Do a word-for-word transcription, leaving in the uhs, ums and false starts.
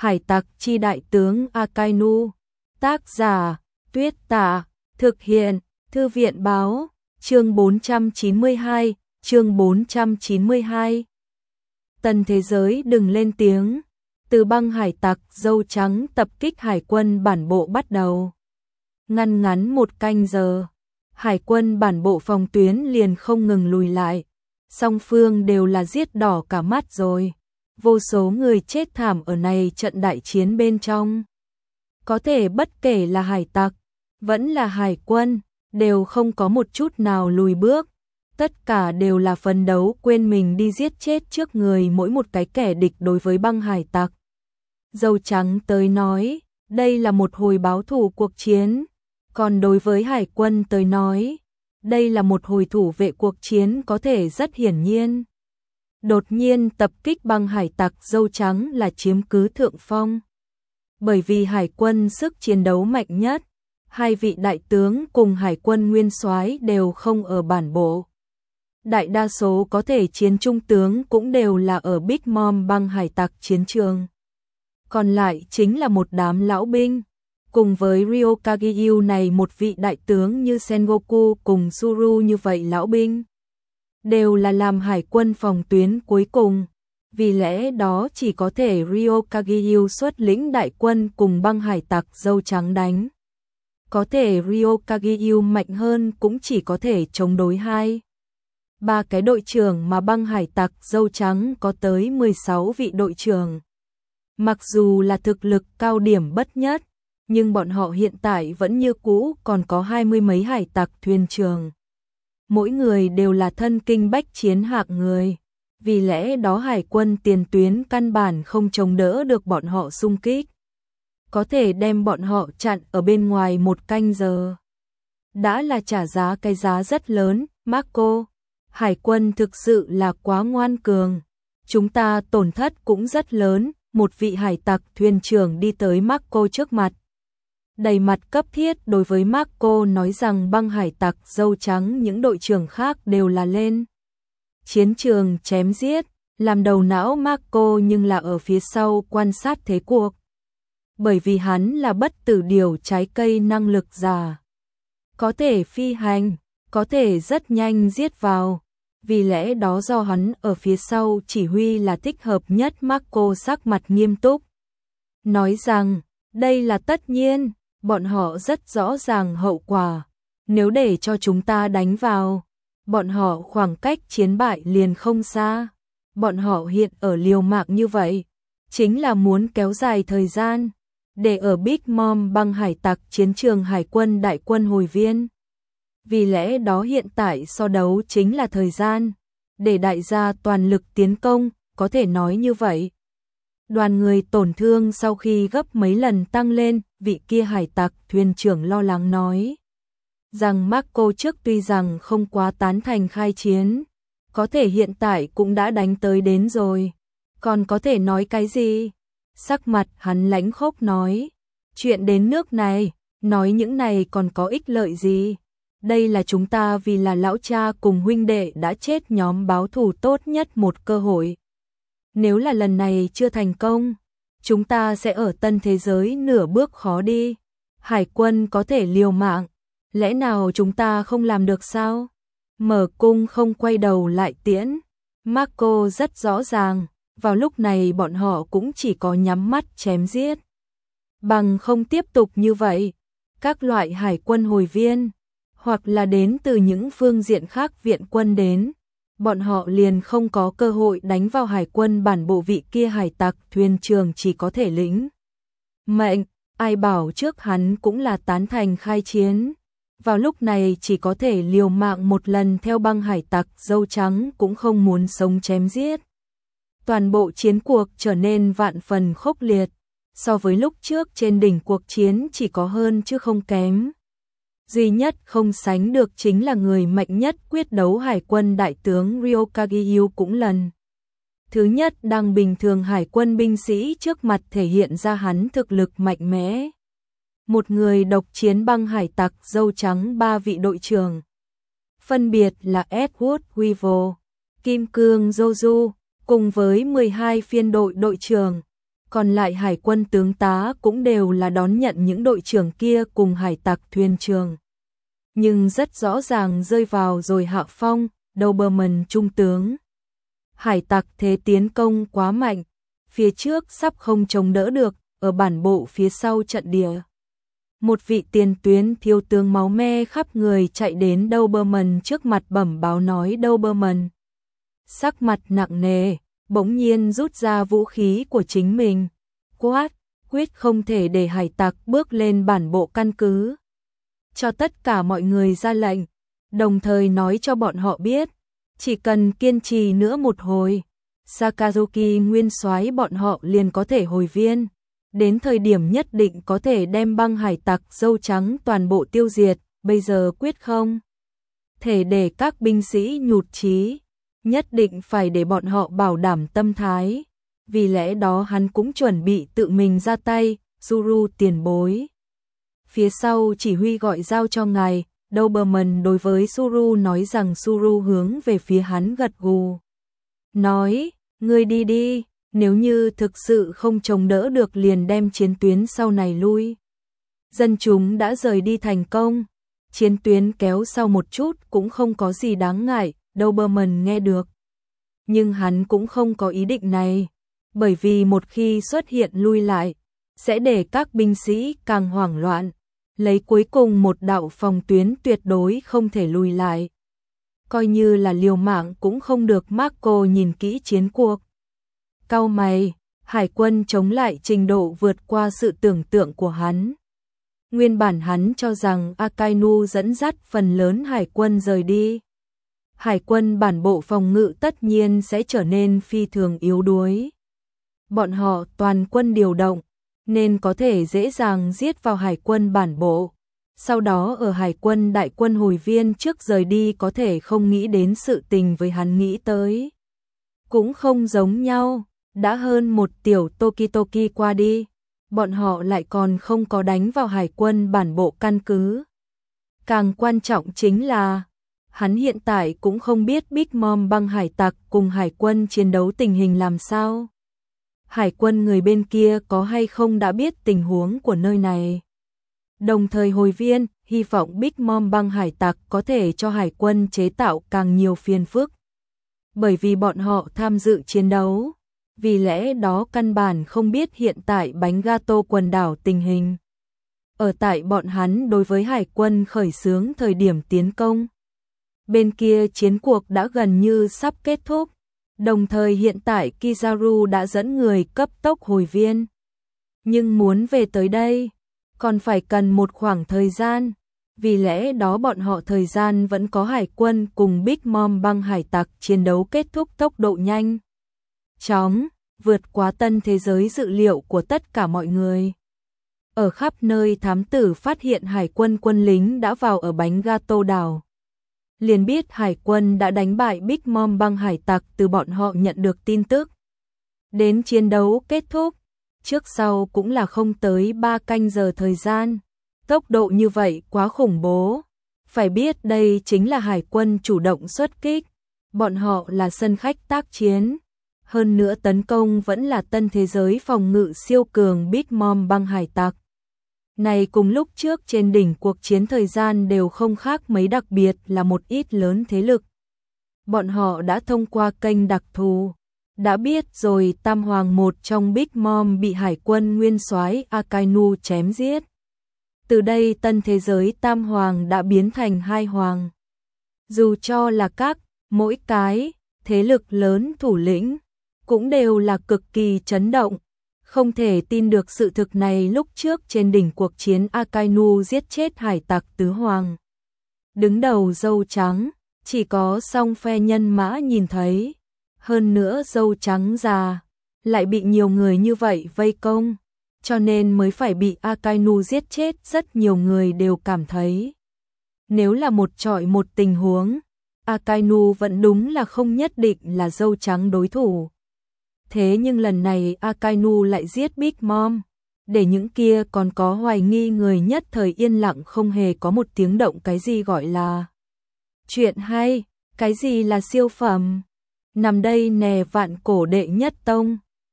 Hải tặc chi đại tướng Akainu. Tác giả Tuyết Tả. Thực hiện Thư viện báo. Chương bốn trăm chín mươi hai. Chương bốn trăm chín mươi hai. Tần thế giới đừng lên tiếng. Từ băng hải tặc dâu trắng tập kích hải quân bản bộ bắt đầu. Ngăn ngắn một canh giờ, hải quân bản bộ phòng tuyến liền không ngừng lùi lại. Song phương đều là giết đỏ cả mắt rồi. Vô số người chết thảm ở này trận đại chiến bên trong. Có thể bất kể là hải tặc, vẫn là hải quân, đều không có một chút nào lùi bước. Tất cả đều là phấn đấu quên mình đi giết chết trước người mỗi một cái kẻ địch đối với băng hải tặc. Dâu trắng tới nói, đây là một hồi báo thù cuộc chiến. Còn đối với hải quân tới nói, đây là một hồi thủ vệ cuộc chiến có thể rất hiển nhiên. Đột nhiên tập kích băng hải tặc dâu trắng là chiếm cứ thượng phong. Bởi vì hải quân sức chiến đấu mạnh nhất, hai vị đại tướng cùng hải quân nguyên soái đều không ở bản bộ. Đại đa số có thể chiến trung tướng cũng đều là ở Big Mom băng hải tặc chiến trường. Còn lại chính là một đám lão binh. Cùng với Ryokagyu này một vị đại tướng như Sengoku cùng Suru như vậy lão binh. Đều là làm hải quân phòng tuyến cuối cùng. Vì lẽ đó chỉ có thể Ryokagyu xuất lĩnh đại quân cùng băng hải tặc dâu trắng đánh. Có thể Ryokagyu mạnh hơn cũng chỉ có thể chống đối hai. Ba cái đội trưởng mà băng hải tặc dâu trắng có tới mười sáu vị đội trưởng. Mặc dù là thực lực cao điểm bất nhất, nhưng bọn họ hiện tại vẫn như cũ còn có hai mươi mấy hải tặc thuyền trưởng. Mỗi người đều là thân kinh bách chiến hạng người, vì lẽ đó hải quân tiền tuyến căn bản không chống đỡ được bọn họ xung kích. Có thể đem bọn họ chặn ở bên ngoài một canh giờ. Đã là trả giá cái giá rất lớn, Marco. Hải quân thực sự là quá ngoan cường. Chúng ta tổn thất cũng rất lớn, một vị hải tặc thuyền trưởng đi tới Marco trước mặt. Đầy mặt cấp thiết đối với Marco nói rằng băng hải tặc dâu trắng những đội trưởng khác đều là lên chiến trường chém giết, làm đầu não Marco nhưng là ở phía sau quan sát thế cuộc. Bởi vì hắn là bất tử điều trái cây năng lực giả. Có thể phi hành, có thể rất nhanh giết vào. Vì lẽ đó do hắn ở phía sau chỉ huy là thích hợp nhất. Marco sắc mặt nghiêm túc. Nói rằng, đây là tất nhiên, bọn họ rất rõ ràng hậu quả. Nếu để cho chúng ta đánh vào, bọn họ khoảng cách chiến bại liền không xa. Bọn họ hiện ở liều mạng như vậy, chính là muốn kéo dài thời gian, để ở Big Mom băng hải tặc chiến trường hải quân đại quân hồi viên. Vì lẽ đó hiện tại so đấu chính là thời gian, để đại gia toàn lực tiến công, có thể nói như vậy. Đoàn người tổn thương sau khi gấp mấy lần tăng lên, vị kia hải tặc thuyền trưởng lo lắng nói. Rằng Marco trước tuy rằng không quá tán thành khai chiến, có thể hiện tại cũng đã đánh tới đến rồi. Còn có thể nói cái gì? Sắc mặt hắn lãnh khốc nói. Chuyện đến nước này, nói những này còn có ích lợi gì? Đây là chúng ta vì là lão cha cùng huynh đệ đã chết nhóm báo thù tốt nhất một cơ hội. Nếu là lần này chưa thành công, chúng ta sẽ ở tân thế giới nửa bước khó đi. Hải quân có thể liều mạng, lẽ nào chúng ta không làm được sao? Mở cung không quay đầu lại tiễn. Marco rất rõ ràng, vào lúc này bọn họ cũng chỉ có nhắm mắt chém giết. Bằng không tiếp tục như vậy, các loại hải quân hồi viên, hoặc là đến từ những phương diện khác viện quân đến, bọn họ liền không có cơ hội đánh vào hải quân bản bộ. Vị kia hải tặc thuyền trưởng chỉ có thể lĩnh mệnh, ai bảo trước hắn cũng là tán thành khai chiến. Vào lúc này chỉ có thể liều mạng một lần theo băng hải tặc dâu trắng cũng không muốn sống chém giết. Toàn bộ chiến cuộc trở nên vạn phần khốc liệt, so với lúc trước trên đỉnh cuộc chiến chỉ có hơn chứ không kém. Duy nhất không sánh được chính là người mạnh nhất quyết đấu hải quân đại tướng Ryokagyu cũng lần thứ nhất đang bình thường hải quân binh sĩ trước mặt thể hiện ra hắn thực lực mạnh mẽ. Một người độc chiến băng hải tặc dâu trắng ba vị đội trưởng. Phân biệt là Edward Weevil, Kim Cương Joju, cùng với mười hai phiên đội đội trưởng. Còn lại hải quân tướng tá cũng đều là đón nhận những đội trưởng kia cùng hải tặc thuyền trưởng. Nhưng rất rõ ràng rơi vào rồi hạ phong, Doberman trung tướng. Hải tặc thế tiến công quá mạnh, phía trước sắp không chống đỡ được, ở bản bộ phía sau trận địa. Một vị tiền tuyến thiếu tướng máu me khắp người chạy đến Doberman trước mặt bẩm báo nói Doberman. Sắc mặt nặng nề, bỗng nhiên rút ra vũ khí của chính mình. Quát, quyết không thể để hải tặc bước lên bản bộ căn cứ. Cho tất cả mọi người ra lệnh, đồng thời nói cho bọn họ biết, chỉ cần kiên trì nữa một hồi, Sakazuki nguyên soái bọn họ liền có thể hồi viên. Đến thời điểm nhất định có thể đem băng hải tặc dâu trắng toàn bộ tiêu diệt, bây giờ quyết không thể để các binh sĩ nhụt chí, nhất định phải để bọn họ bảo đảm tâm thái. Vì lẽ đó hắn cũng chuẩn bị tự mình ra tay, Suru tiền bối. Phía sau chỉ huy gọi giao cho ngài, Doberman đối với Suru nói rằng Suru hướng về phía hắn gật gù. Nói, ngươi đi đi. Nếu như thực sự không chống đỡ được liền đem chiến tuyến sau này lui. Dân chúng đã rời đi thành công, chiến tuyến kéo sau một chút cũng không có gì đáng ngại, Doberman nghe được. Nhưng hắn cũng không có ý định này, bởi vì một khi xuất hiện lui lại, sẽ để các binh sĩ càng hoảng loạn, lấy cuối cùng một đạo phòng tuyến tuyệt đối không thể lùi lại. Coi như là liều mạng cũng không được. Marco nhìn kỹ chiến cuộc. Cau mày, hải quân chống lại trình độ vượt qua sự tưởng tượng của hắn. Nguyên bản hắn cho rằng Akainu dẫn dắt phần lớn hải quân rời đi. Hải quân bản bộ phòng ngự tất nhiên sẽ trở nên phi thường yếu đuối. Bọn họ toàn quân điều động, nên có thể dễ dàng giết vào hải quân bản bộ. Sau đó ở hải quân đại quân hồi viên trước rời đi có thể không nghĩ đến sự tình với hắn nghĩ tới. Cũng không giống nhau. Đã hơn một tiểu Tokitoki qua đi, bọn họ lại còn không có đánh vào hải quân bản bộ căn cứ. Càng quan trọng chính là, hắn hiện tại cũng không biết Big Mom băng hải tặc cùng hải quân chiến đấu tình hình làm sao. Hải quân người bên kia có hay không đã biết tình huống của nơi này. Đồng thời hồi viên, hy vọng Big Mom băng hải tặc có thể cho hải quân chế tạo càng nhiều phiền phức. Bởi vì bọn họ tham dự chiến đấu. Vì lẽ đó căn bản không biết hiện tại bánh gato quần đảo tình hình. Ở tại bọn hắn đối với hải quân khởi xướng thời điểm tiến công. Bên kia chiến cuộc đã gần như sắp kết thúc. Đồng thời hiện tại Kizaru đã dẫn người cấp tốc hồi viên. Nhưng muốn về tới đây, còn phải cần một khoảng thời gian. Vì lẽ đó bọn họ thời gian vẫn có hải quân cùng Big Mom băng hải tặc chiến đấu kết thúc tốc độ nhanh. Chóng, vượt quá tân thế giới dự liệu của tất cả mọi người. Ở khắp nơi thám tử phát hiện hải quân quân lính đã vào ở bánh gato đảo. Liền biết hải quân đã đánh bại Big Mom băng hải tặc từ bọn họ nhận được tin tức. Đến chiến đấu kết thúc, trước sau cũng là không tới ba canh giờ thời gian. Tốc độ như vậy quá khủng bố. Phải biết đây chính là hải quân chủ động xuất kích. Bọn họ là sân khách tác chiến. Hơn nữa tấn công vẫn là tân thế giới phòng ngự siêu cường Big Mom băng hải tặc. Này cùng lúc trước trên đỉnh cuộc chiến thời gian đều không khác mấy, đặc biệt là một ít lớn thế lực. Bọn họ đã thông qua kênh đặc thù, đã biết rồi Tam Hoàng một trong Big Mom bị hải quân nguyên soái Akainu chém giết. Từ đây tân thế giới Tam Hoàng đã biến thành hai Hoàng. Dù cho là các, mỗi cái, thế lực lớn thủ lĩnh, cũng đều là cực kỳ chấn động. Không thể tin được sự thực này, lúc trước trên đỉnh cuộc chiến Akainu giết chết hải tặc tứ hoàng. Đứng đầu dâu trắng, chỉ có song phe nhân mã nhìn thấy. Hơn nữa dâu trắng già, lại bị nhiều người như vậy vây công. Cho nên mới phải bị Akainu giết chết, rất nhiều người đều cảm thấy. Nếu là một trọi một tình huống, Akainu vẫn đúng là không nhất định là dâu trắng đối thủ. Thế nhưng lần này Akainu lại giết Big Mom, để những kia còn có hoài nghi người nhất thời yên lặng, không hề có một tiếng động. Cái gì gọi là chuyện hay, cái gì là siêu phẩm, nằm đây nè vạn cổ đệ nhất tông.